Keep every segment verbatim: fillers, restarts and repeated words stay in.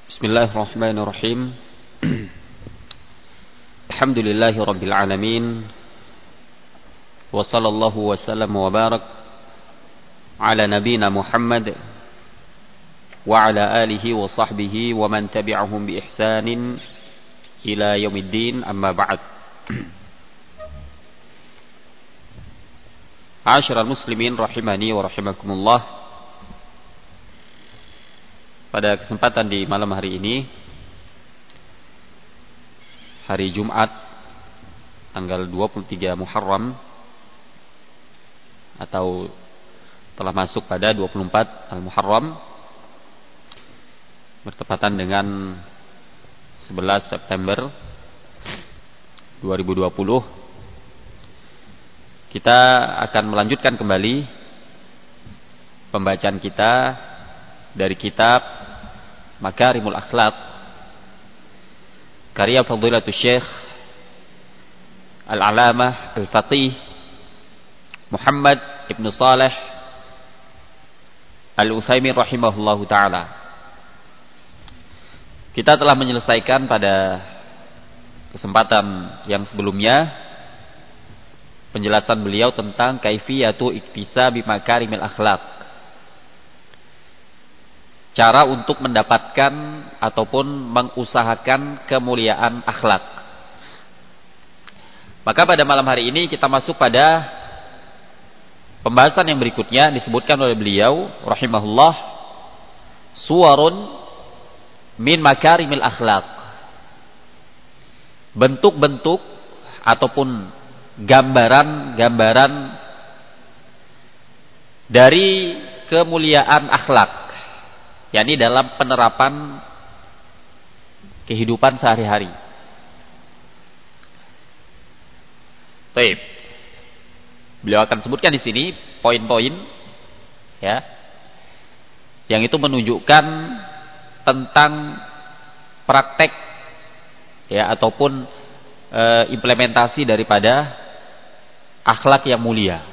Bismillahirrahmanirrahim. Alhamdulillahi Rabbil Alamin. Wa sallallahu wa sallam wa barak ala nabina Muhammad wa ala alihi wa sahbihi wa man tabi'ahum bi ihsanin ila yaumiddin, amma ba'd. Asyiral muslimin rahimani wa rahimakumullah. Pada kesempatan di malam hari ini, hari Jumat tanggal dua puluh tiga Muharram, atau telah masuk pada dua puluh empat Al-Muharram, bertepatan dengan sebelas September dua ribu dua puluh, kita akan melanjutkan kembali pembacaan kita dari kitab Makarimul Akhlaq karya Fadilatul Syekh Al-Alamah Al-Faqih Muhammad Ibn Saleh Al-Utsaimin rahimahullahu ta'ala. Kita telah menyelesaikan pada kesempatan yang sebelumnya penjelasan beliau tentang kaifiyatu iktisabi makarimil akhlaq, cara untuk mendapatkan ataupun mengusahakan kemuliaan akhlak. Maka pada malam hari ini kita masuk pada pembahasan yang berikutnya, disebutkan oleh beliau rahimahullah, suwarun min makarimil akhlak, bentuk-bentuk ataupun gambaran-gambaran dari kemuliaan akhlak, yakni dalam penerapan kehidupan sehari-hari. Baik. Beliau akan sebutkan di sini poin-poin, ya, yang itu menunjukkan tentang praktek, ya, ataupun e, implementasi daripada akhlak yang mulia.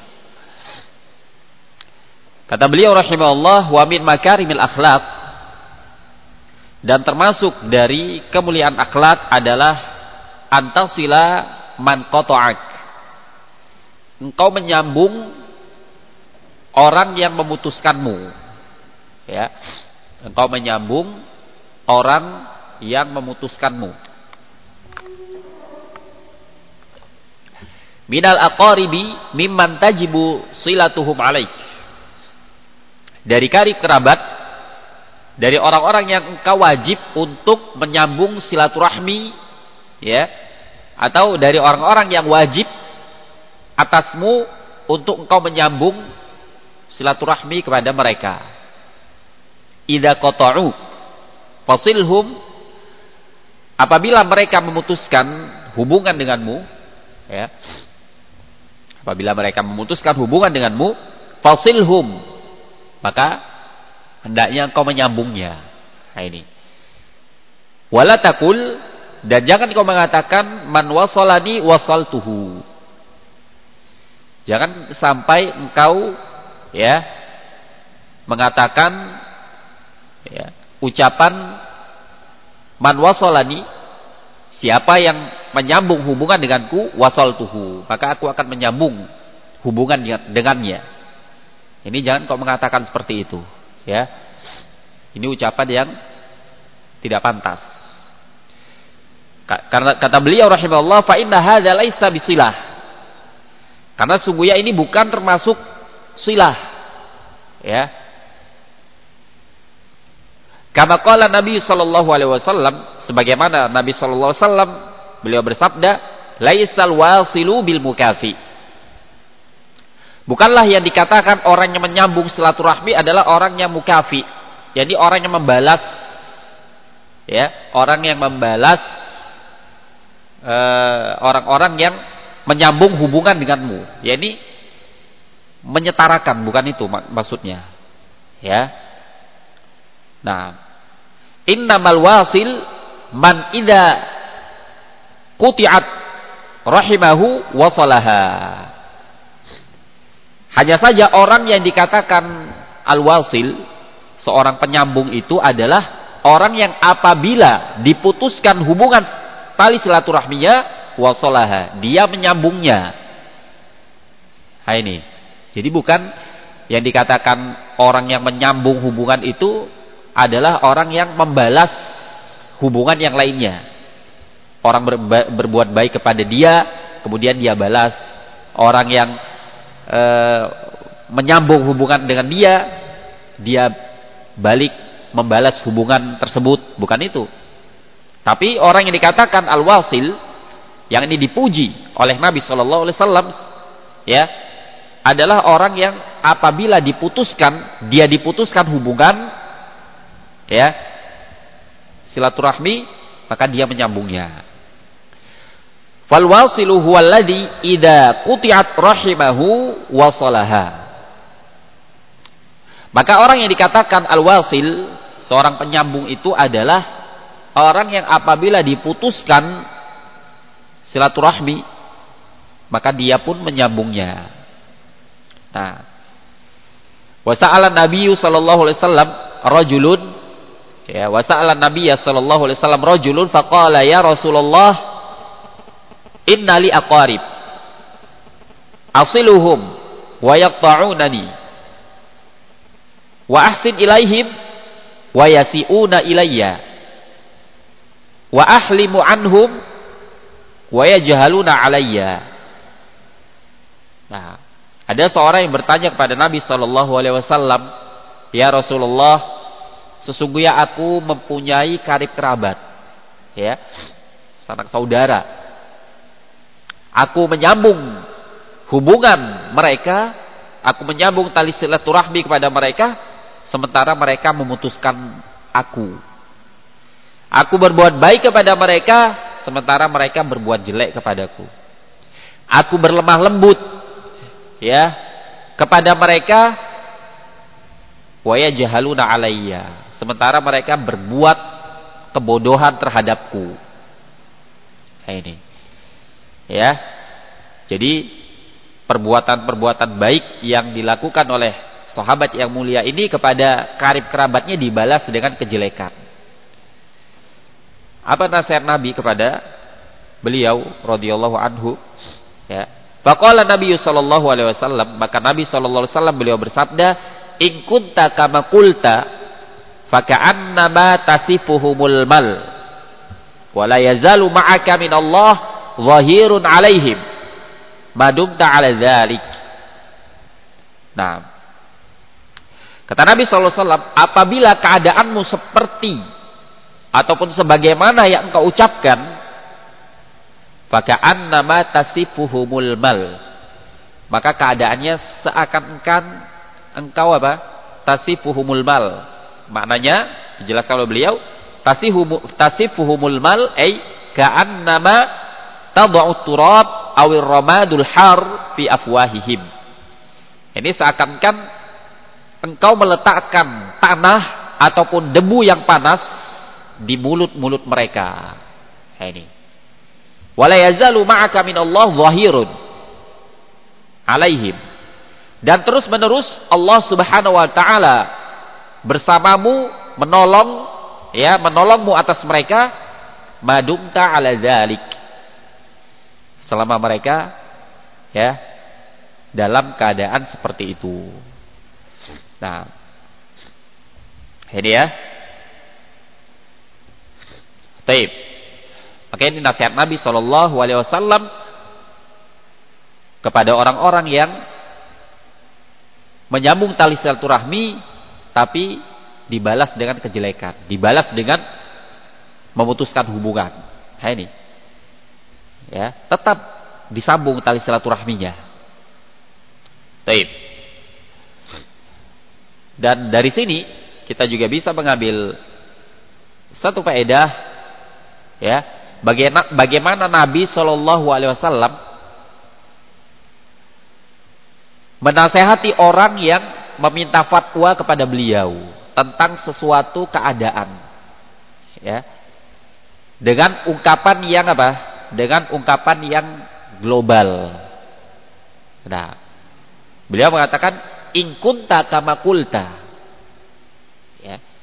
Kata beliau rahimahullah, wa min makarimil akhlaq, dan termasuk dari kemuliaan akhlak adalah antasila man qata'ak, engkau menyambung orang yang memutuskanmu, ya, engkau menyambung orang yang memutuskanmu. Minal aqaribi mimman tajibu silatuhum alaik, dari karib kerabat, dari orang-orang yang engkau wajib untuk menyambung silaturahmi, ya, atau dari orang-orang yang wajib atasmu untuk engkau menyambung silaturahmi kepada mereka. Idza qata'u fasilhum, apabila mereka memutuskan hubungan denganmu, ya, apabila mereka memutuskan hubungan denganmu, fasilhum, maka hendaknya engkau menyambungnya. Nah ini. Wala taqul, dan jangan engkau mengatakan man wasalani wasaltuhu. Jangan sampai engkau, ya, mengatakan, ya, ucapan man wasalani, siapa yang menyambung hubungan denganku, wasaltuhu, maka aku akan menyambung hubungan dengannya. Ini jangan kau mengatakan seperti itu, ya. Ini ucapan yang tidak pantas. Karena kata beliau rahimahullah, fa inna hadza laisa bisilah, karena sungguhnya ini bukan termasuk silah, ya. Kama qala Nabi sallallahu alaihi wasallam, sebagaimana Nabi sallallahu alaihi wasallam beliau bersabda, laisal wasilu bil mukafi, bukanlah yang dikatakan orang yang menyambung silaturahmi adalah orang yang mukafi, jadi orang yang membalas, ya, orang yang membalas orang-orang uh, yang menyambung hubungan denganmu, jadi menyetarakan, bukan itu mak maksudnya, ya. Nah, innamal wasil man idza quti'at rahimahu wasalaha. Hanya saja orang yang dikatakan al-wasil, seorang penyambung itu adalah orang yang apabila diputuskan hubungan tali silaturahminya, wasolaha, dia menyambungnya. Nah ini, jadi bukan yang dikatakan orang yang menyambung hubungan itu adalah orang yang membalas hubungan yang lainnya. Orang berba, berbuat baik kepada dia, kemudian dia balas. Orang yang e, menyambung hubungan dengan dia, dia balik membalas hubungan tersebut. Bukan itu. Tapi orang yang dikatakan al-wasil, yang ini dipuji oleh Nabi shallallahu alaihi wasallam, ya, adalah orang yang apabila diputuskan, dia diputuskan hubungan, ya, silaturahmi, maka dia menyambungnya. Fal wasilu huwa alladhi idza quti'at rahimahu wasalaha. Maka orang yang dikatakan al-wasil, seorang penyambung itu adalah orang yang apabila diputuskan silaturahmi, maka dia pun menyambungnya. Nah, wa sa'ala Nabi sallallahu alaihi wasallam rajulun, ya, wa sa'ala Nabi sallallahu alaihi wasallam rajulun faqala ya Rasulullah inna li aqarib asiluhum wa yaqta'unani wa ahsin ilaihim wa yasi'una ilayya wa ahlimu anhum wa yajhaluna alayya. Nah, ada seorang yang bertanya kepada Nabi sallallahu alaihi wasallam, "Ya Rasulullah, sesungguhnya aku mempunyai karib kerabat, ya, sanak saudara. Aku menyambung hubungan mereka, aku menyambung tali silaturahmi kepada mereka, sementara mereka memutuskan aku. Aku berbuat baik kepada mereka, sementara mereka berbuat jelek kepadaku. Aku berlemah lembut, ya, kepada mereka, wa yajhaluna alayya, sementara mereka berbuat kebodohan terhadapku." Nah, ini, ya, jadi perbuatan-perbuatan baik yang dilakukan oleh sahabat yang mulia ini kepada karib kerabatnya dibalas dengan kejelekan. Apa nasihat Nabi kepada beliau radhiyallahu anhu? Ya, faqala Nabi sallallahu alaihi wasallam, maka Nabi sallallahu alaihi wasallam beliau bersabda, "In kunta kama qulta fa ka'annama tasifuhumul mal wa la yazalu ma'aka min Allah zahirun 'alaihim madumta 'ala dzalik." Nah, kata Nabi sallallahu alaihi wasallam, apabila keadaanmu seperti ataupun sebagaimana yang engkau ucapkan, faka'annama tasifuhumul mal, maka keadaannya seakan-akan engkau apa? Tasifuhumul mal. Maknanya dijelaskan oleh beliau, tasifuhumul mal ay ka'annama tad'u turab awir ramadul har fi afwahihim. Ini seakan-akan engkau meletakkan tanah ataupun debu yang panas di mulut-mulut mereka. Ini. Wala yazalu ma'aka minallah zahirun 'alaihim. Dan terus menerus Allah Subhanahu wa taala bersamamu, menolong, ya, menolongmu atas mereka, madumta 'ala dzalik, selama mereka, ya, dalam keadaan seperti itu. Nah, ini, ya. Baik. Maka ini nasihat Nabi shallallahu alaihi wasallam kepada orang-orang yang menyambung tali silaturahmi tapi dibalas dengan kejelekan, dibalas dengan memutuskan hubungan. Nah, ini, ya, tetap disambung tali silaturahminya. Baik. Dan dari sini kita juga bisa mengambil satu faedah, ya, bagaimana, bagaimana Nabi Shallallahu Alaihi Wasallam menasehati orang yang meminta fatwa kepada beliau tentang sesuatu keadaan, ya, dengan ungkapan yang apa? Dengan ungkapan yang global. Nah, beliau mengatakan in kunta kama qulta, ya,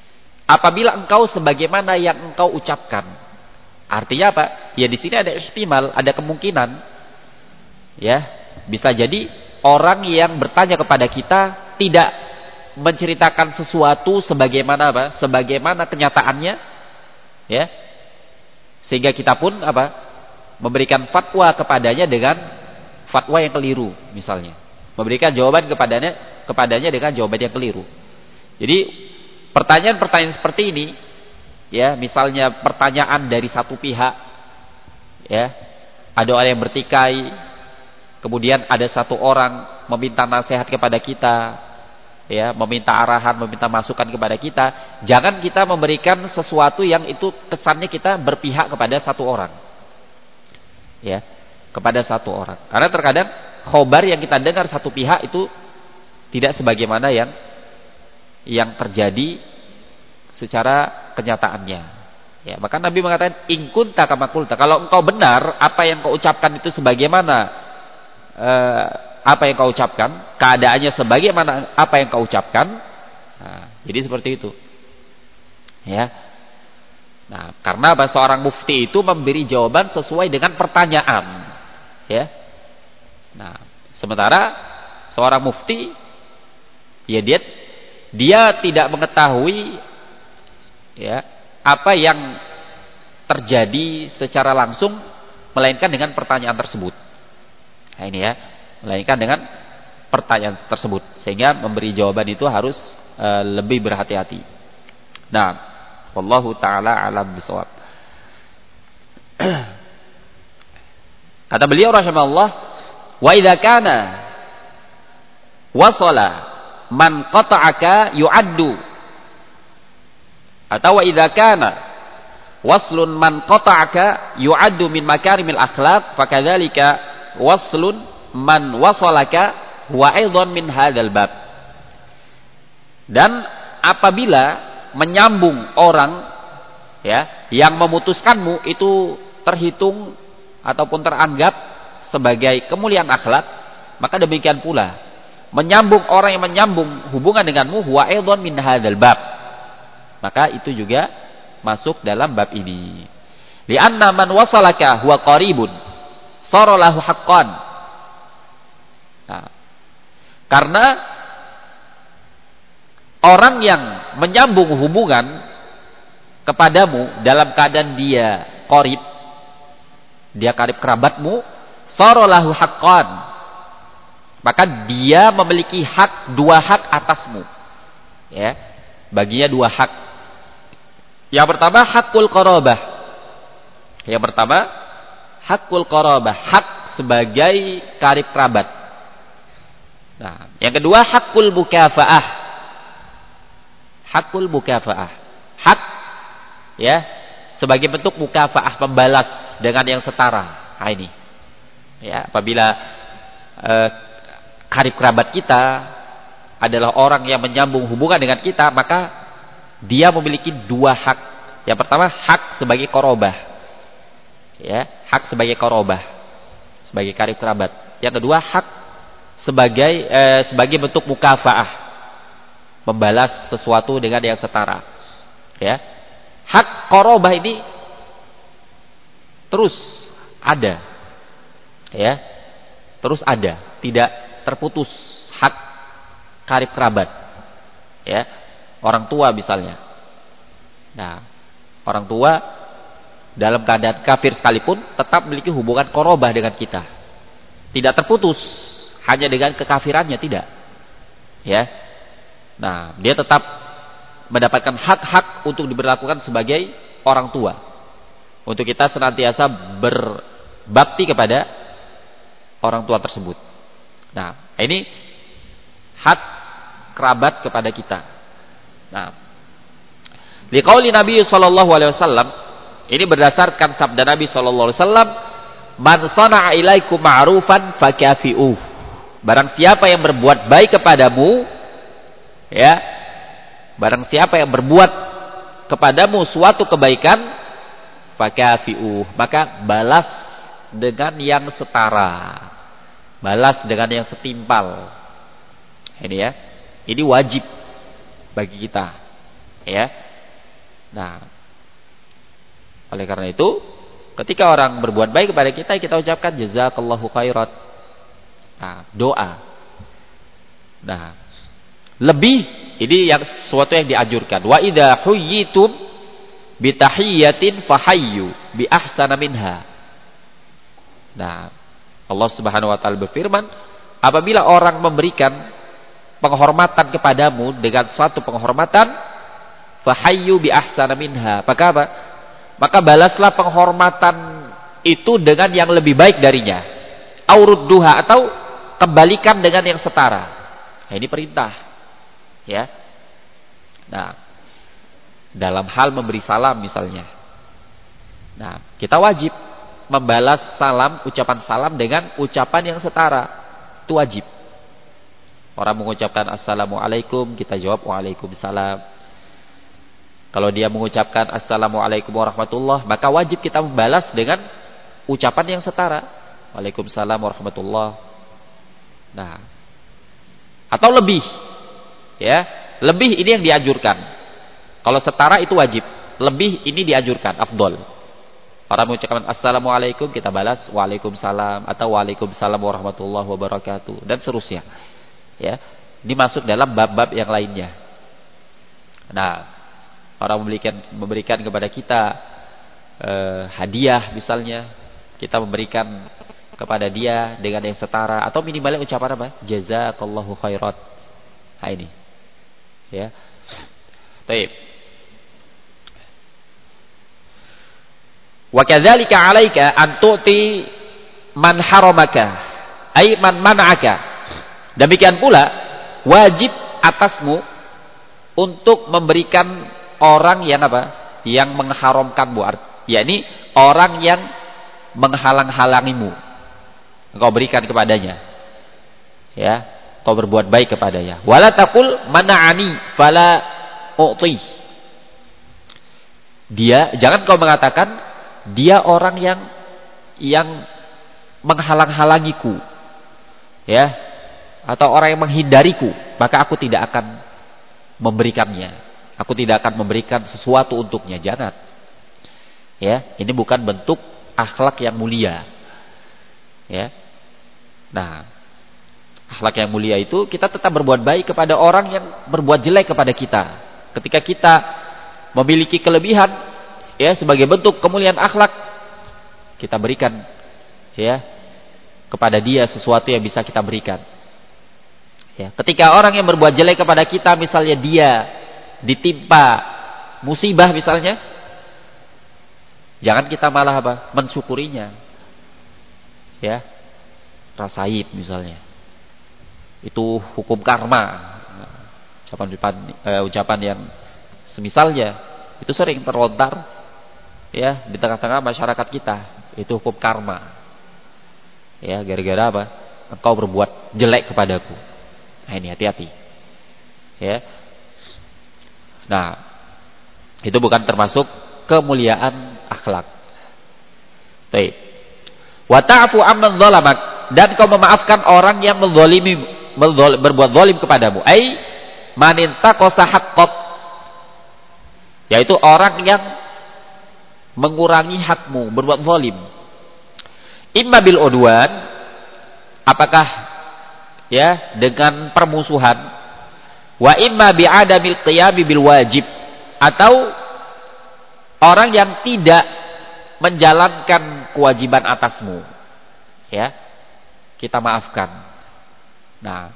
apabila engkau sebagaimana yang engkau ucapkan. Artinya apa? Ya di sini ada ihtimal, ada kemungkinan. Ya, bisa jadi orang yang bertanya kepada kita tidak menceritakan sesuatu sebagaimana apa? Sebagaimana kenyataannya, ya. Sehingga kita pun apa? Memberikan fatwa kepadanya dengan fatwa yang keliru, misalnya. Memberikan jawaban kepadanya kepadanya dengan jawaban yang keliru. Jadi pertanyaan-pertanyaan seperti ini, ya, misalnya pertanyaan dari satu pihak, ya, ada orang yang bertikai, kemudian ada satu orang meminta nasihat kepada kita, ya, meminta arahan, meminta masukan kepada kita. Jangan kita memberikan sesuatu yang itu kesannya kita berpihak kepada satu orang, ya, kepada satu orang. Karena terkadang khobar yang kita dengar satu pihak itu tidak sebagaimana yang yang terjadi secara kenyataannya. Ya, maka Nabi mengatakan in kunta kama qulta. Kalau engkau benar apa yang kau ucapkan itu sebagaimana eh, apa yang kau ucapkan, keadaannya sebagaimana apa yang kau ucapkan. Nah, jadi seperti itu. Ya. Nah, karena apa? Seorang mufti itu memberi jawaban sesuai dengan pertanyaan. Ya. Nah, sementara seorang mufti ya dia dia tidak mengetahui, ya, apa yang terjadi secara langsung, melainkan dengan pertanyaan tersebut. Nah, ini ya, melainkan dengan pertanyaan tersebut, sehingga memberi jawaban itu harus e, lebih berhati-hati. Nah, wallahu taala alam bisawab. Kata beliau rahimahullah, wa idza kana wasala man qata'aka yu'addu, atau wa idza kana waslun man qata'aka yu'addu min makarimil akhlaq, fakadzalika waslun man wasalaka wa aidan min hadzal bab. Dan apabila menyambung orang, ya, yang memutuskanmu itu terhitung ataupun teranggap sebagai kemuliaan akhlak, maka demikian pula menyambung orang yang menyambung hubungan denganmu huwa aidan min hadzal bab, maka itu juga masuk dalam bab ini. Li'anna man wasalaka huwa qaribun sara lahu haqqan. Nah, karena orang yang menyambung hubungan kepadamu dalam keadaan dia qarib, dia karib kerabatmu, sara lahu haqqan, maka dia memiliki hak, dua hak atasmu, ya, baginya dua hak. Yang pertama hakul qarabah, yang pertama hakul qarabah, hak sebagai karib kerabat. Nah, yang kedua hakul mukafaah, hakul mukafaah, hak, ya, sebagai bentuk mukafaah, membalas dengan yang setara. Nah, ini, ya, apabila eh, karib kerabat kita adalah orang yang menyambung hubungan dengan kita, maka dia memiliki dua hak. Yang pertama hak sebagai qarabah, ya, hak sebagai qarabah, sebagai karib kerabat. Yang kedua hak sebagai eh, sebagai bentuk mukafaah, membalas sesuatu dengan yang setara. Ya, hak qarabah ini terus ada, ya, terus ada, tidak terputus hak karib kerabat, ya, orang tua misalnya. Nah, orang tua dalam keadaan kafir sekalipun tetap memiliki hubungan qarabah dengan kita, tidak terputus hanya dengan kekafirannya, tidak, ya. Nah, dia tetap mendapatkan hak-hak untuk diberlakukan sebagai orang tua, untuk kita senantiasa berbakti kepada orang tua tersebut. Nah, ini hak kerabat kepada kita. Nah, liqauli Nabi sallallahu alaihi wasallam, ini berdasarkan sabda Nabi sallallahu alaihi wasallam, man sana'a ilaikum ma'rufan fakafi'uh. Barang siapa yang berbuat baik kepadamu, ya, barang siapa yang berbuat kepadamu suatu kebaikan, fakafi'uh, maka balas dengan yang setara, balas dengan yang setimpal. Ini, ya, ini wajib bagi kita, ya. Nah, oleh karena itu, ketika orang berbuat baik kepada kita, kita ucapkan jazakallahu khairat. Nah, doa. Nah, lebih ini yang sesuatu yang dianjurkan. Wa idza huyyitum bi tahiyyatin fahayyu bi ahsana minha. Nah, Allah Subhanahu wa taala berfirman, apabila orang memberikan penghormatan kepadamu dengan suatu penghormatan, fahayyu bi ahsana minha. Maka apa? Maka balaslah penghormatan itu dengan yang lebih baik darinya. Aurudduha, atau kembalikan dengan yang setara. Nah, ini perintah. Ya. Nah, dalam hal memberi salam misalnya. Nah, kita wajib membalas salam, ucapan salam dengan ucapan yang setara. Itu wajib. Orang mengucapkan assalamualaikum, kita jawab waalaikumsalam. Kalau dia mengucapkan assalamualaikum warahmatullah, maka wajib kita membalas dengan ucapan yang setara. Waalaikumsalam warahmatullah. Nah, atau lebih, ya, lebih ini yang dianjurkan. Kalau setara itu wajib, lebih ini dianjurkan, afdol. Orang mengucapkan assalamualaikum, kita balas waalaikumsalam atau waalaikumsalam warahmatullahi wabarakatuh, dan seterusnya. Ya, ini masuk dalam bab-bab yang lainnya. Nah, orang memberikan memberikan kepada kita eh, hadiah misalnya, kita memberikan kepada dia dengan yang setara, atau minimalnya ucapan apa? Jazakallahu khairat. Nah, ini. Ya. Baik. Wa kadzalika 'alaika an tu'ti man haramaka, ai man man'aka. Demikian pula wajib atasmu untuk memberikan orang yang apa? Yang mengharamkanmu, yakni orang yang menghalang-halangimu, engkau berikan kepadanya. Ya, engkau berbuat baik kepadanya. Wala taqul mana'ani fala u'ti. Dia, jangan kau mengatakan dia orang yang yang menghalang-halangiku. Ya, atau orang yang menghindariku, maka aku tidak akan memberikannya. Aku tidak akan memberikan sesuatu untuknya. Jangan. Ya, ini bukan bentuk akhlak yang mulia. Ya. Nah, akhlak yang mulia itu kita tetap berbuat baik kepada orang yang berbuat jelek kepada kita. Ketika kita memiliki kelebihan, ya, sebagai bentuk kemuliaan akhlak, kita berikan, ya, kepada dia sesuatu yang bisa kita berikan. Ya, ketika orang yang berbuat jelek kepada kita, misalnya dia ditimpa musibah misalnya, jangan kita malah apa? Mensyukurinya. Ya. Rasaib misalnya. Itu hukum karma. Ucapan uh, ucapan yang semisalnya itu sering terlontar, ya, di tengah-tengah masyarakat kita. Itu hukum karma. Ya, gara-gara apa? Engkau berbuat jelek kepadaku. Nah, ini hati-hati. Ya. Nah, itu bukan termasuk kemuliaan akhlak. Baik. Wa ta'fu amman zalamak, dan kau memaafkan orang yang menzalimi, berbuat zalim kepadamu. Ai man intaqasa haqqak, yaitu orang yang mengurangi hakmu, berbuat zalim. Imma bil udwan, apakah, ya, dengan permusuhan, wa imma bi adamil qiyami bil wajib, atau orang yang tidak menjalankan kewajiban atasmu, ya, kita maafkan. Nah,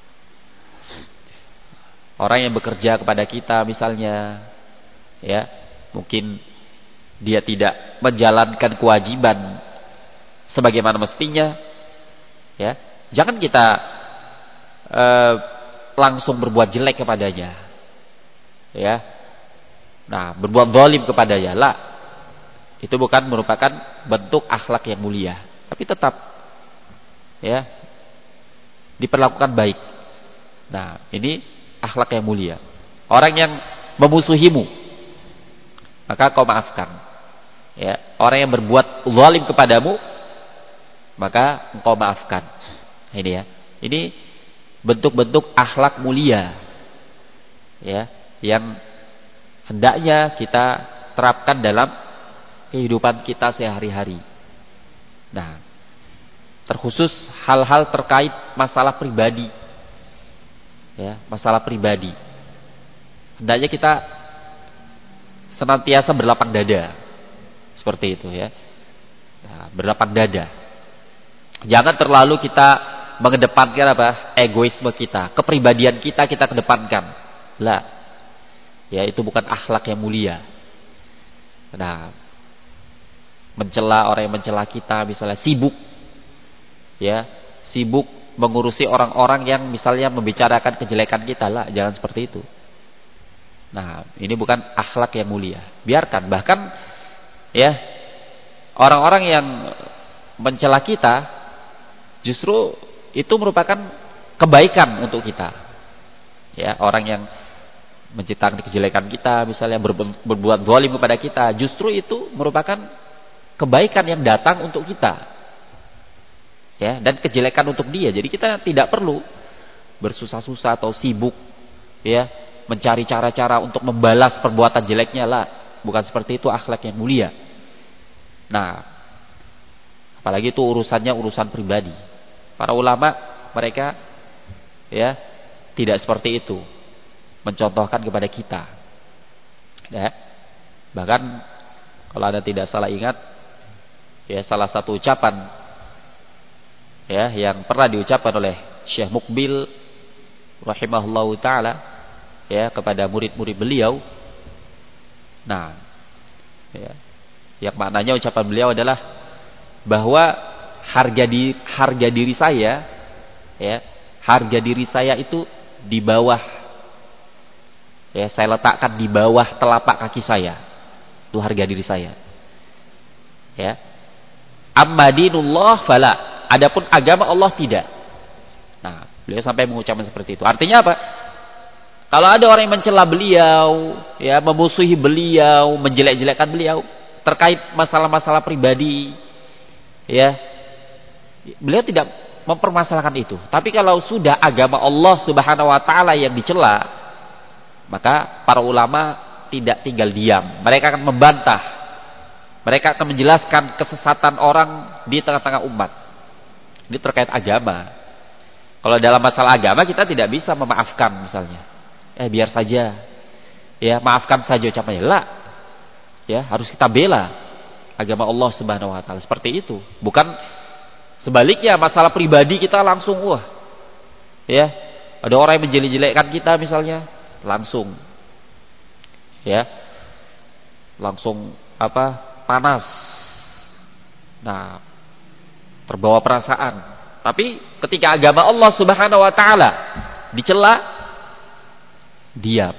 orang yang bekerja kepada kita misalnya, ya, mungkin dia tidak menjalankan kewajiban sebagaimana mestinya, ya, jangan kita Uh, langsung berbuat jelek kepadanya, ya. Nah, berbuat zalim kepadanya, lah. Itu bukan merupakan bentuk akhlak yang mulia, tapi tetap, ya, diperlakukan baik. Nah, ini akhlak yang mulia. Orang yang memusuhimu, maka kau maafkan. Ya, orang yang berbuat zalim kepadamu, maka engkau maafkan. Ini, ya. Ini bentuk-bentuk akhlak mulia, ya, yang hendaknya kita terapkan dalam kehidupan kita sehari-hari. Nah, terkhusus hal-hal terkait masalah pribadi, ya, masalah pribadi. Hendaknya kita senantiasa berlapang dada, seperti itu ya. Nah, berlapang dada. Jangan terlalu kita mengedepankan apa? Egoisme kita, kepribadian kita kita kedepankan. Lah, ya itu bukan akhlak yang mulia. Nah, mencela orang yang mencela kita, misalnya sibuk, ya, sibuk mengurusi orang-orang yang misalnya membicarakan kejelekan kita, lah, jangan seperti itu. Nah, ini bukan akhlak yang mulia. Biarkan, bahkan, ya, orang-orang yang mencela kita, justru itu merupakan kebaikan untuk kita. Ya, orang yang menciptakan kejelekan kita, misalnya berbuat zalim kepada kita, justru itu merupakan kebaikan yang datang untuk kita, ya, dan kejelekan untuk dia. Jadi kita tidak perlu bersusah-susah atau sibuk, ya, mencari cara-cara untuk membalas perbuatan jeleknya, lah. Bukan seperti itu akhlak yang mulia. Nah, apalagi itu urusannya urusan pribadi. Para ulama mereka, ya, tidak seperti itu, mencontohkan kepada kita, ya. Bahkan kalau Anda tidak salah ingat, ya, salah satu ucapan, ya, yang pernah diucapkan oleh Syekh Mukbil rahimahullahu taala, ya, kepada murid-murid beliau. Nah, ya, yang maknanya ucapan beliau adalah bahwa harga di harga diri saya, ya, harga diri saya itu di bawah, ya, saya letakkan di bawah telapak kaki saya. Itu harga diri saya. Ya. Amma dinullah fala. Adapun agama Allah tidak. Nah, beliau sampai mengucapkan seperti itu. Artinya apa? Kalau ada orang yang mencela beliau, ya, memusuhi beliau, menjelek-jelekkan beliau terkait masalah-masalah pribadi, ya, beliau tidak mempermasalahkan itu. Tapi kalau sudah agama Allah Subhanahu wa taala yang dicela, maka para ulama tidak tinggal diam. Mereka akan membantah. Mereka akan menjelaskan kesesatan orang di tengah-tengah umat. Ini terkait agama. Kalau dalam masalah agama kita tidak bisa memaafkan misalnya. Eh biar saja. Ya, maafkan saja ucapannya. Lah. Ya, harus kita bela agama Allah Subhanahu wa taala seperti itu. Bukan sebaliknya, masalah pribadi kita langsung wah. Ya, ada orang yang menjelek-jelekkan kita misalnya, langsung, ya, langsung apa? Panas. Nah, terbawa perasaan. Tapi ketika agama Allah Subhanahu wa taala dicela, diam.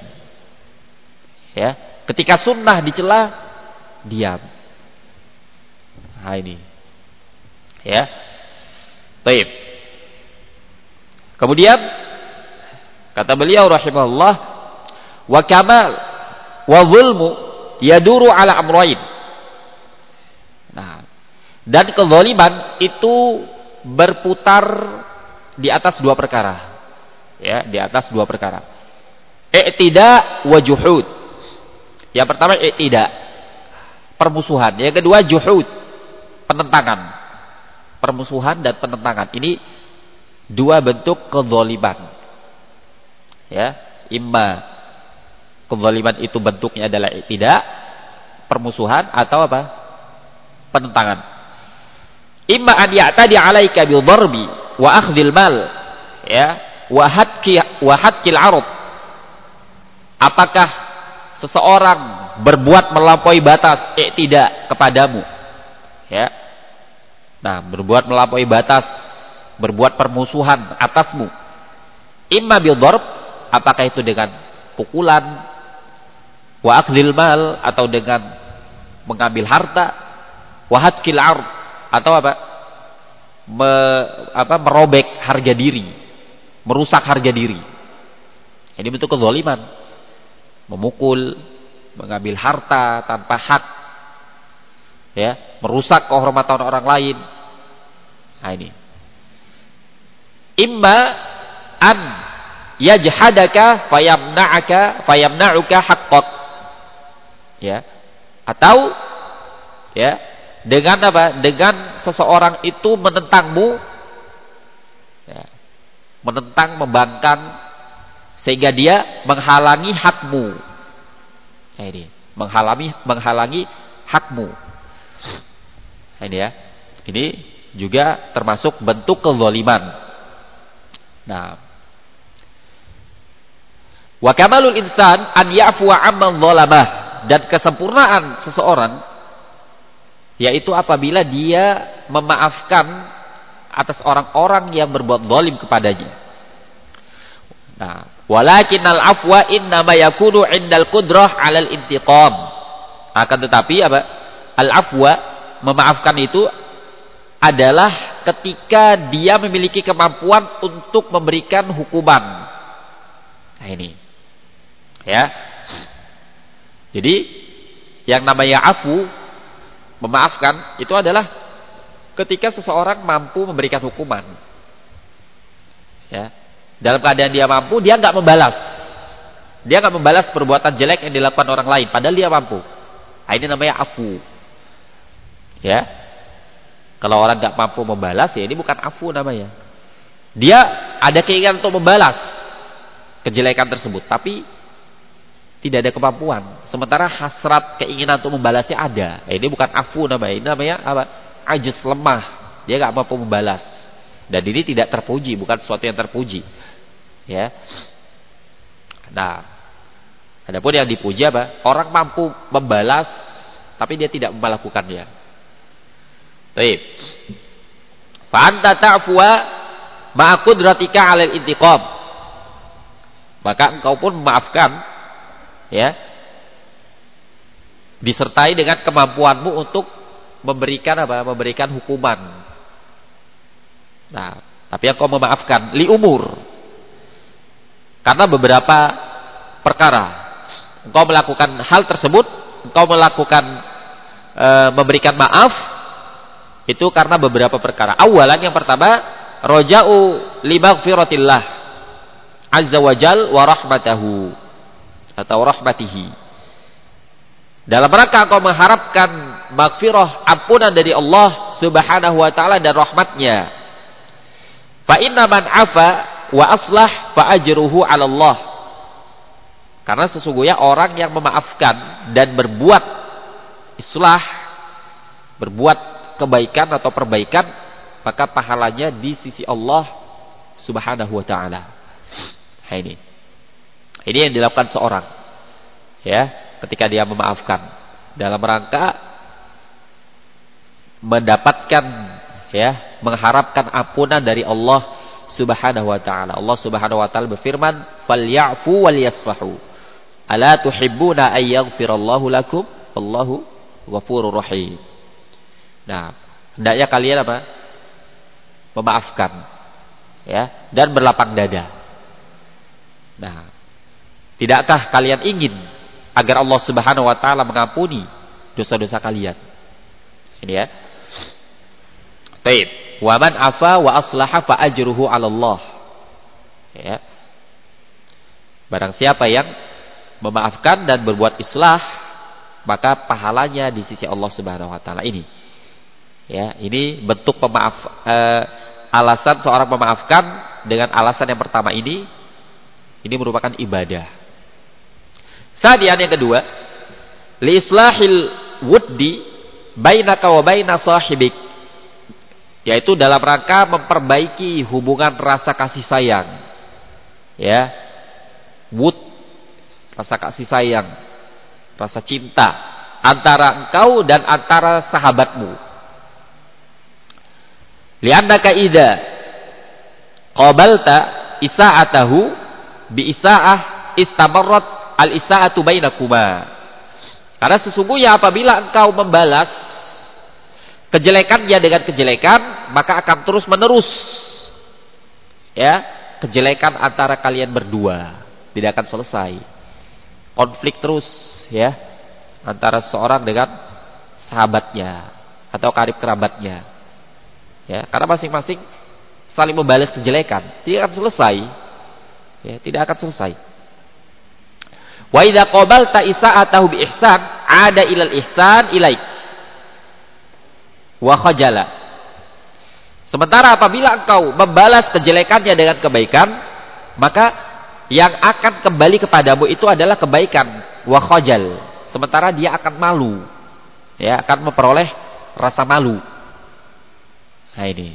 Ya, ketika sunnah dicela, diam. Nah, ini. Ya. Baik. Kemudian kata beliau rahimahullah, wa kamal wa zulmu yaduru ala amrayn. Nah, dan kezaliman itu berputar di atas dua perkara. Ya, di atas dua perkara. I'tida wa juhud. Yang pertama i'tida, permusuhan. Yang kedua juhud, penentangan. Permusuhan dan penentangan. Ini dua bentuk kezaliman. Ya, imma kezaliman itu bentuknya adalah i'tida, permusuhan, atau apa? Penentangan. Imma an ya'tadi 'alaika bil darbi wa akhdhil mal, ya, wa hadki wa hadkil 'ard. Apakah seseorang berbuat melampaui batas i'tida kepadamu, ya. Nah, berbuat melampaui batas, berbuat permusuhan atasmu. Imma bil darb, apakah itu dengan pukulan, wa akhdhil mal, atau dengan mengambil harta, wa hadkil 'ard, atau apa? Me, apa merobek harga diri, merusak harga diri. Ini bentuk kezaliman. Memukul, mengambil harta tanpa hak, ya, merusak kehormatan orang lain. Nah, ini. Imma an yajhadaka fayamna'aka fayamna'uka haqqak. Ya. Atau ya, dengan apa? Dengan seseorang itu menentangmu, ya, menentang, membangkang, sehingga dia menghalangi hakmu. Nah, ini menghalangi menghalangi hakmu. Nah, ini ya. Ini juga termasuk bentuk kezaliman. Nah, wa kamalul insan an ya'fuwa amman zalamah, dan kesempurnaan seseorang yaitu apabila dia memaafkan atas orang-orang yang berbuat zalim kepadanya. Nah, walakinnal afwa innama yakunu 'indal qudrah 'alal intiqam. Akan tetapi apa? Al-afwa, memaafkan itu adalah ketika dia memiliki kemampuan untuk memberikan hukuman. Nah, ini. Ya. Jadi yang namanya afu, memaafkan, itu adalah ketika seseorang mampu memberikan hukuman. Ya. Dalam keadaan dia mampu, dia nggak membalas. Dia nggak membalas perbuatan jelek yang dilakukan orang lain, padahal dia mampu. Nah, ini namanya afu. Ya. Kalau orang nggak mampu membalas, ya ini bukan afu namanya. Dia ada keinginan untuk membalas kejelekan tersebut, tapi tidak ada kemampuan. Sementara hasrat keinginan untuk membalasnya ada. Eh, ini bukan afu namanya. Ini namanya apa? Ajis, lemah. Dia nggak mampu membalas. Dan ini tidak terpuji, bukan sesuatu yang terpuji. Ya. Nah, adapun yang dipuji apa? Orang mampu membalas, tapi dia tidak melakukannya. Baik. Fa anta ta'fuwa ma'a qudratika 'alal intiqam. Maka engkau pun memaafkan, ya, disertai dengan kemampuanmu untuk memberikan apa? Memberikan hukuman. Nah, tapi engkau memaafkan li umur. Karena beberapa perkara. Engkau melakukan hal tersebut, engkau melakukan e, memberikan maaf itu karena beberapa perkara. Awalan, yang pertama, roja'u limaghfiratillah azza wajal wa rahmatahu atau rahmatihi. Dalam rangka kau mengharapkan maghfirah, ampunan dari Allah subhanahu wa ta'ala dan rahmatnya. Fa inna man afa wa aslah fa ajruhu 'ala Allah. Karena sesungguhnya orang yang memaafkan dan berbuat islah, berbuat kebaikan atau perbaikan, maka pahalanya di sisi Allah subhanahu wa ta'ala. Nah, ini ini yang dilakukan seorang, ya, ketika dia memaafkan dalam rangka mendapatkan, ya, mengharapkan ampunan dari Allah subhanahu wa ta'ala. Allah subhanahu wa ta'ala berfirman, falyafu wal yasfahu ala tuhibbuna ay yaghfirallahu lakum wallahu ghafurur rahim. Nah, hendaknya kalian apa? Memaafkan, ya, dan berlapang dada. Nah, tidakkah kalian ingin agar Allah subhanahu wa ta'ala mengampuni dosa-dosa kalian? Ini ya. Baik. Wa man afa wa aslaha fa ajruhu 'ala Allah. Ya. Barang siapa yang memaafkan dan berbuat islah, maka pahalanya di sisi Allah subhanahu wa ta'ala. Ini, ya, ini bentuk pemaaf, eh, alasan seorang memaafkan dengan alasan yang pertama ini, ini merupakan ibadah. Sadian, yang kedua, li islahil wuddi bainaka wa baina sahibik, yaitu dalam rangka memperbaiki hubungan rasa kasih sayang, ya, wud, rasa kasih sayang, rasa cinta antara engkau dan antara sahabatmu. Li'annaka idza qabalta isa'atahu bi isa'ah istamarrat al-isa'atu bainakuma. Karena sesungguhnya apabila engkau membalas kejelekannya dengan kejelekan, maka akan terus menerus, ya, kejelekan antara kalian berdua, tidak akan selesai. Konflik terus, ya, antara seorang dengan sahabatnya atau karib kerabatnya. Ya, karena masing-masing saling membalas kejelekan, tidak akan selesai. Ya, tidak akan selesai. Wa idza qabalta isa'atahu bi ihsan ada ilal ihsan ilaik wa khajala. Sementara apabila engkau membalas kejelekannya dengan kebaikan, maka yang akan kembali kepadamu itu adalah kebaikan, wa khajal. Sementara dia akan malu, ya, akan memperoleh rasa malu. Nah ini,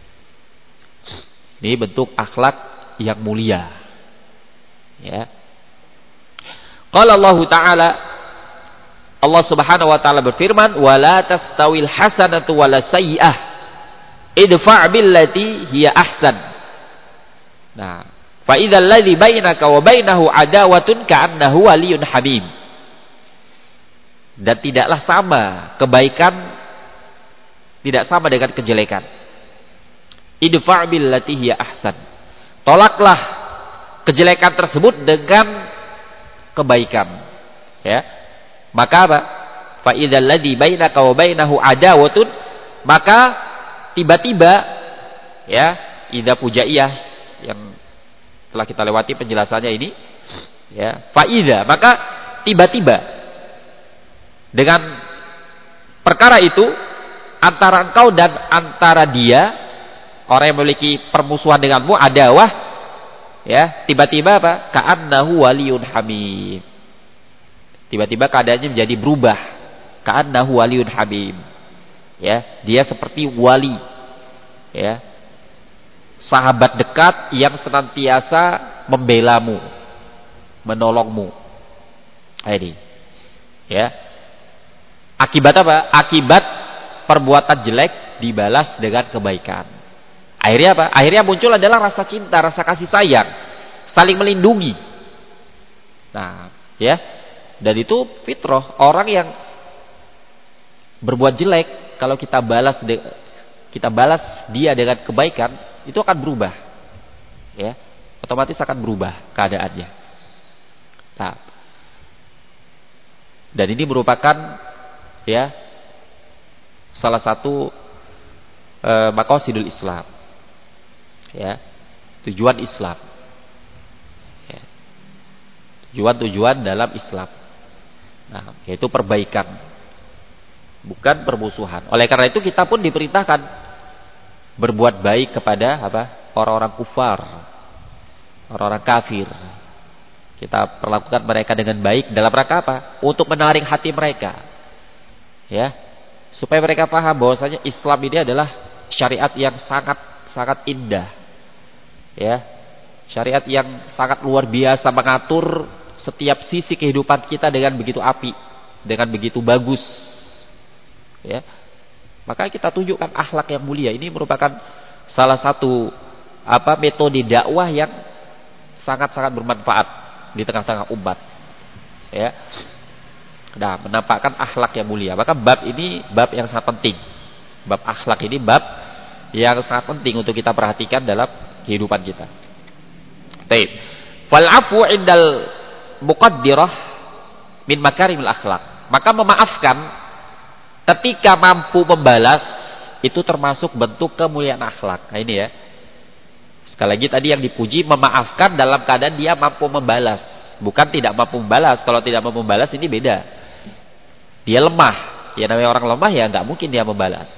ini bentuk akhlak yang mulia. Ya. Qala Allah Ta'ala, Allah Subhanahu wa taala berfirman, "Wala tastawil hasanatu wala sayyi'ah, idfa' billati hiya ahsan." Nah, fa idzal ladzi bainaka wa bainahu adawatun ka'annahu waliyyun hamim. Dan tidaklah sama kebaikan, tidak sama dengan kejelekan. Idfa' billati hiya ahsan. Tolaklah kejelekan tersebut dengan kebaikan. Ya. Maka apa? Fa idzal ladzi bainaka wa bainahu adawatun, maka tiba-tiba, ya, idza fujaiyah yang telah kita lewati penjelasannya ini, ya, fa idza, maka tiba-tiba dengan perkara itu antara engkau dan antara dia, orang yang memiliki permusuhan denganmu, adawah, ya, tiba-tiba apa? Ka'annahu waliyun hamim. Tiba-tiba keadaannya menjadi berubah. Ka'annahu waliyun hamim. Ya, dia seperti wali. Ya. Sahabat dekat yang senantiasa membelamu, menolongmu. Ini. Ya. Akibat apa? Akibat perbuatan jelek dibalas dengan kebaikan. Akhirnya apa? Akhirnya muncul adalah rasa cinta, rasa kasih sayang, saling melindungi. Nah, ya. Dan itu fitrah. Orang yang berbuat jelek, kalau kita balas kita balas dia dengan kebaikan, itu akan berubah. Ya. Otomatis akan berubah keadaannya. Nah. Dan ini merupakan, ya, salah satu e, maqasidul Islam, ya, tujuan Islam, ya, tujuan-tujuan dalam Islam, nah, yaitu perbaikan, bukan permusuhan. Oleh karena itu kita pun diperintahkan berbuat baik kepada apa? Orang-orang kufar, orang-orang kafir. Kita perlakukan mereka dengan baik dalam rangka apa? Untuk menarik hati mereka. Ya, supaya mereka paham bahwasanya Islam ini adalah syariat yang sangat sangat indah, ya, syariat yang sangat luar biasa, mengatur setiap sisi kehidupan kita dengan begitu api, dengan begitu bagus, ya. Maka kita tunjukkan akhlak yang mulia. Ini merupakan salah satu apa metode dakwah yang sangat sangat bermanfaat di tengah-tengah umat, ya. Nah, menampakkan akhlak yang mulia. Maka bab ini bab yang sangat penting. Bab akhlak ini bab yang sangat penting untuk kita perhatikan dalam kehidupan kita. Baik. Fal afu indal muqaddirah min makarimil akhlak. Maka memaafkan ketika mampu membalas itu termasuk bentuk kemuliaan akhlak. Nah, ini ya. Sekali lagi tadi yang dipuji memaafkan dalam keadaan dia mampu membalas, bukan tidak mampu membalas. Kalau tidak mampu membalas ini beda. Dia lemah. Ya namanya orang lemah ya nggak mungkin dia membalas.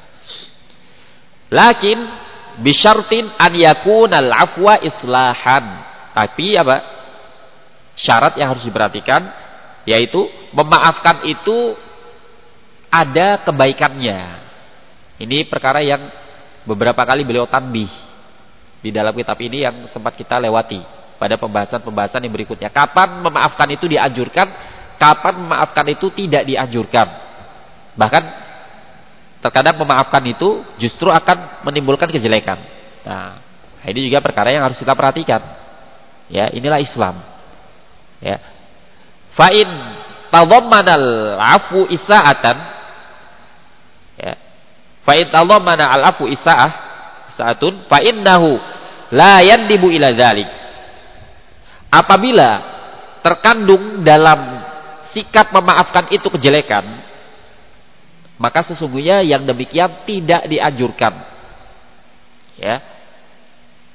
Lakin bisyartin an yakunal afwa islahan. Tapi apa? Syarat yang harus diperhatikan yaitu memaafkan itu ada kebaikannya. Ini perkara yang beberapa kali beliau tanbih di dalam kitab ini yang sempat kita lewati pada pembahasan-pembahasan yang berikutnya. Kapan memaafkan itu dianjurkan, kapan memaafkan itu tidak dianjurkan. Bahkan terkadang memaafkan itu justru akan menimbulkan kejelekan. Nah, ini juga perkara yang harus kita perhatikan. Ya, inilah Islam. Ya. Fa in tadammanal afu isaatan, ya. Fa in tadammana al afu isaah saatun fa innahu la yandibu ila dzalik. Apabila terkandung dalam sikap memaafkan itu kejelekan, maka sesungguhnya yang demikian tidak dianjurkan. Ya.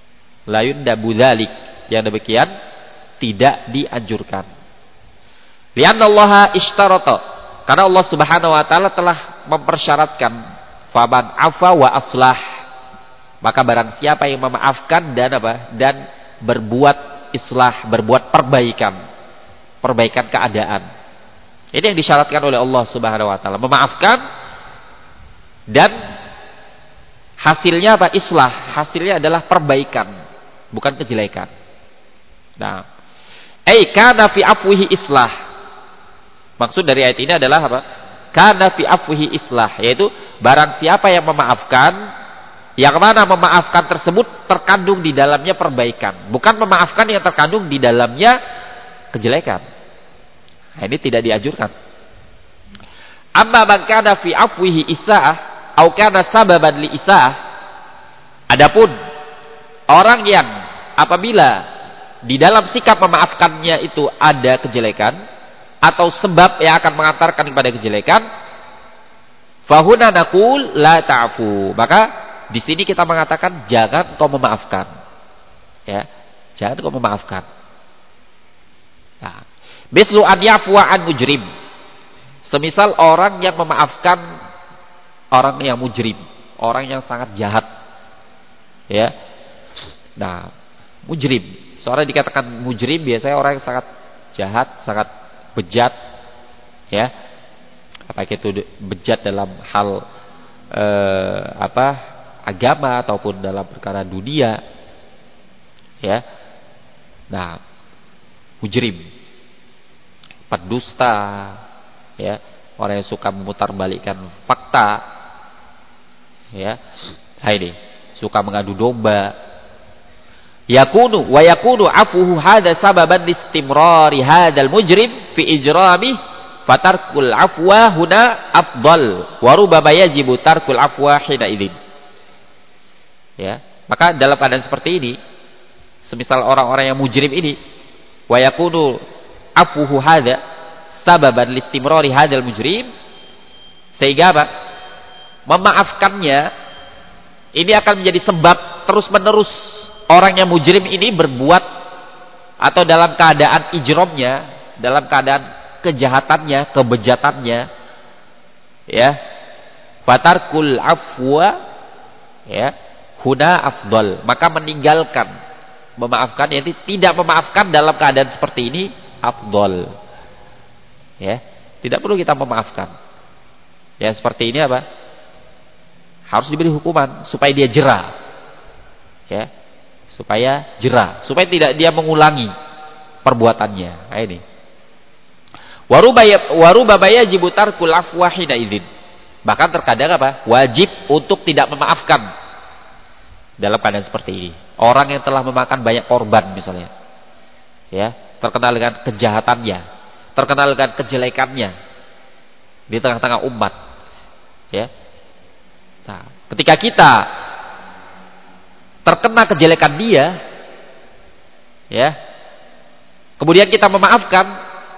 La yundabu dzalik, yang demikian tidak dianjurkan. Li'annallaha ishtarata, karena Allah Subhanahu wa taala telah mempersyaratkan faman afa wa aslah, maka barang siapa yang memaafkan dan apa? Dan berbuat islah, berbuat perbaikan, perbaikan keadaan. Ini yang disyaratkan oleh Allah Subhanahu wa taala, memaafkan dan hasilnya apa? Islah, hasilnya adalah perbaikan, bukan kejelekan. Nah, ai kana fi afwihi islah. Maksud dari ayat ini adalah apa? Kana fi afwihi islah, yaitu barang siapa yang memaafkan, yang mana memaafkan tersebut terkandung di dalamnya perbaikan, bukan memaafkan yang terkandung di dalamnya kejelekan. Nah, ini tidak dianjurkan. Amma man kana fi afwihi isaah au kana sababan li isaah. Adapun orang yang apabila di dalam sikap memaafkannya itu ada kejelekan atau sebab yang akan mengantarkan kepada kejelekan, fahuna naqul la ta'fu, maka di sini kita mengatakan jangan kau memaafkan. Ya, jangan kau memaafkan. Nah, mislu an yafwa an mujrim. Semisal orang yang memaafkan orang yang mujrim, orang yang sangat jahat. Ya. Nah, mujrim. Seorang dikatakan mujrim biasanya orang yang sangat jahat, sangat bejat. Ya. Apa itu bejat dalam hal eh, apa? Agama ataupun dalam perkara dunia. Ya. Nah, mujrim. Pendusta, ya. Orang yang suka memutarbalikkan fakta. Ya, nah ini suka mengadu domba. Yakunu wa yakunu afuhu hada sababan listimrari hadal mujrim fi ijrami, fatarkul afwa huna afdal wa rubama yajibu tarkul afwa hina idzin. Ya, maka dalam keadaan seperti ini, semisal orang-orang yang mujrim ini, wa yakunu afuhu hada sababan listimrari hadal mujrim, sehingga apa? Memaafkannya ini akan menjadi sebab terus-menerus orang yang mujrim ini berbuat atau dalam keadaan ijromnya, dalam keadaan kejahatannya, kebejatannya, ya. Fatarkul afwa, ya, huna afdal, maka meninggalkan memaafkan, yaitu tidak memaafkan dalam keadaan seperti ini afdal. Ya, tidak perlu kita memaafkan. Ya, seperti ini apa? Harus diberi hukuman supaya dia jera. Ya, supaya jera, supaya tidak dia mengulangi perbuatannya. Nah, ini. Warubama yajibu tarkul afwa hina idzin. Bahkan terkadang apa? Wajib untuk tidak memaafkan dalam keadaan seperti ini. Orang yang telah memakan banyak korban misalnya. Ya, terkenal dengan kejahatannya, terkenal dengan kejelekannya di tengah-tengah umat. Ya. Nah, ketika kita terkena kejelekan dia, ya, kemudian kita memaafkan,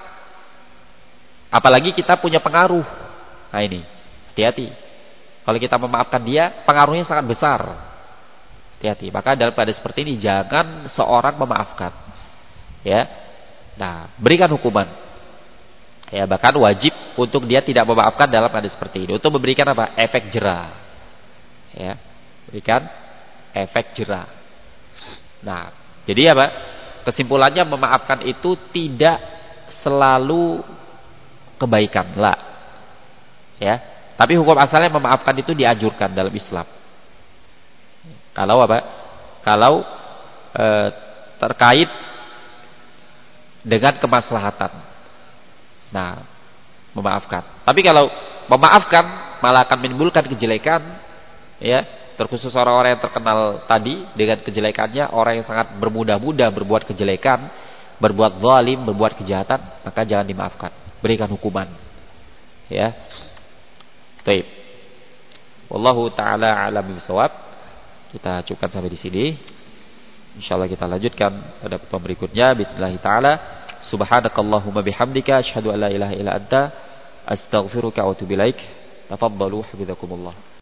apalagi kita punya pengaruh. Nah ini, hati-hati. Kalau kita memaafkan dia, pengaruhnya sangat besar. Hati-hati. Maka dalam keadaan seperti ini jangan seorang memaafkan. Ya. Nah, berikan hukuman. Ya, bahkan wajib untuk dia tidak memaafkan dalam keadaan seperti ini, untuk memberikan apa? Efek jera. Ya, berikan efek jera. Nah, jadi apa? Kesimpulannya memaafkan itu tidak selalu kebaikan, lah. Ya, tapi hukum asalnya memaafkan itu dianjurkan dalam Islam. Kalau apa? Kalau e, terkait dengan kemaslahatan. Nah, memaafkan. Tapi kalau memaafkan malah akan menimbulkan kejelekan, ya, terkhusus orang-orang yang terkenal tadi dengan kejelekannya, orang yang sangat bermudah-mudah berbuat kejelekan, berbuat zalim, berbuat kejahatan, maka jangan dimaafkan, berikan hukuman. Ya. Baik. Wallahu taala a'lam bishawab. Kita cukupkan sampai di sini. Insyaallah kita lanjutkan pada pertemuan berikutnya bismillah taala. Subhanakallahumma bihamdika asyhadu an la ilaha illa anta astaghfiruka wa atubu ilaik. Tafaddalu hafizakumullah.